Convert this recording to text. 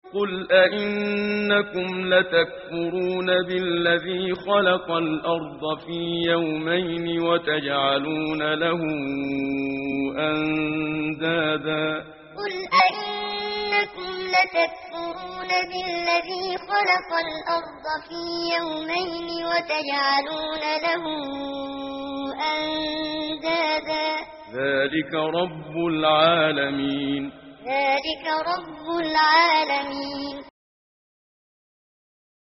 قل أئنكم لتكفرون بالذي خلق الأرض في يومين وتجعلون له أندادا قل أئنكم لتكفرون بالذي خلق الأرض في يومين وتجعلون له أندادا ذلك رب العالمين ذلك رب العالمين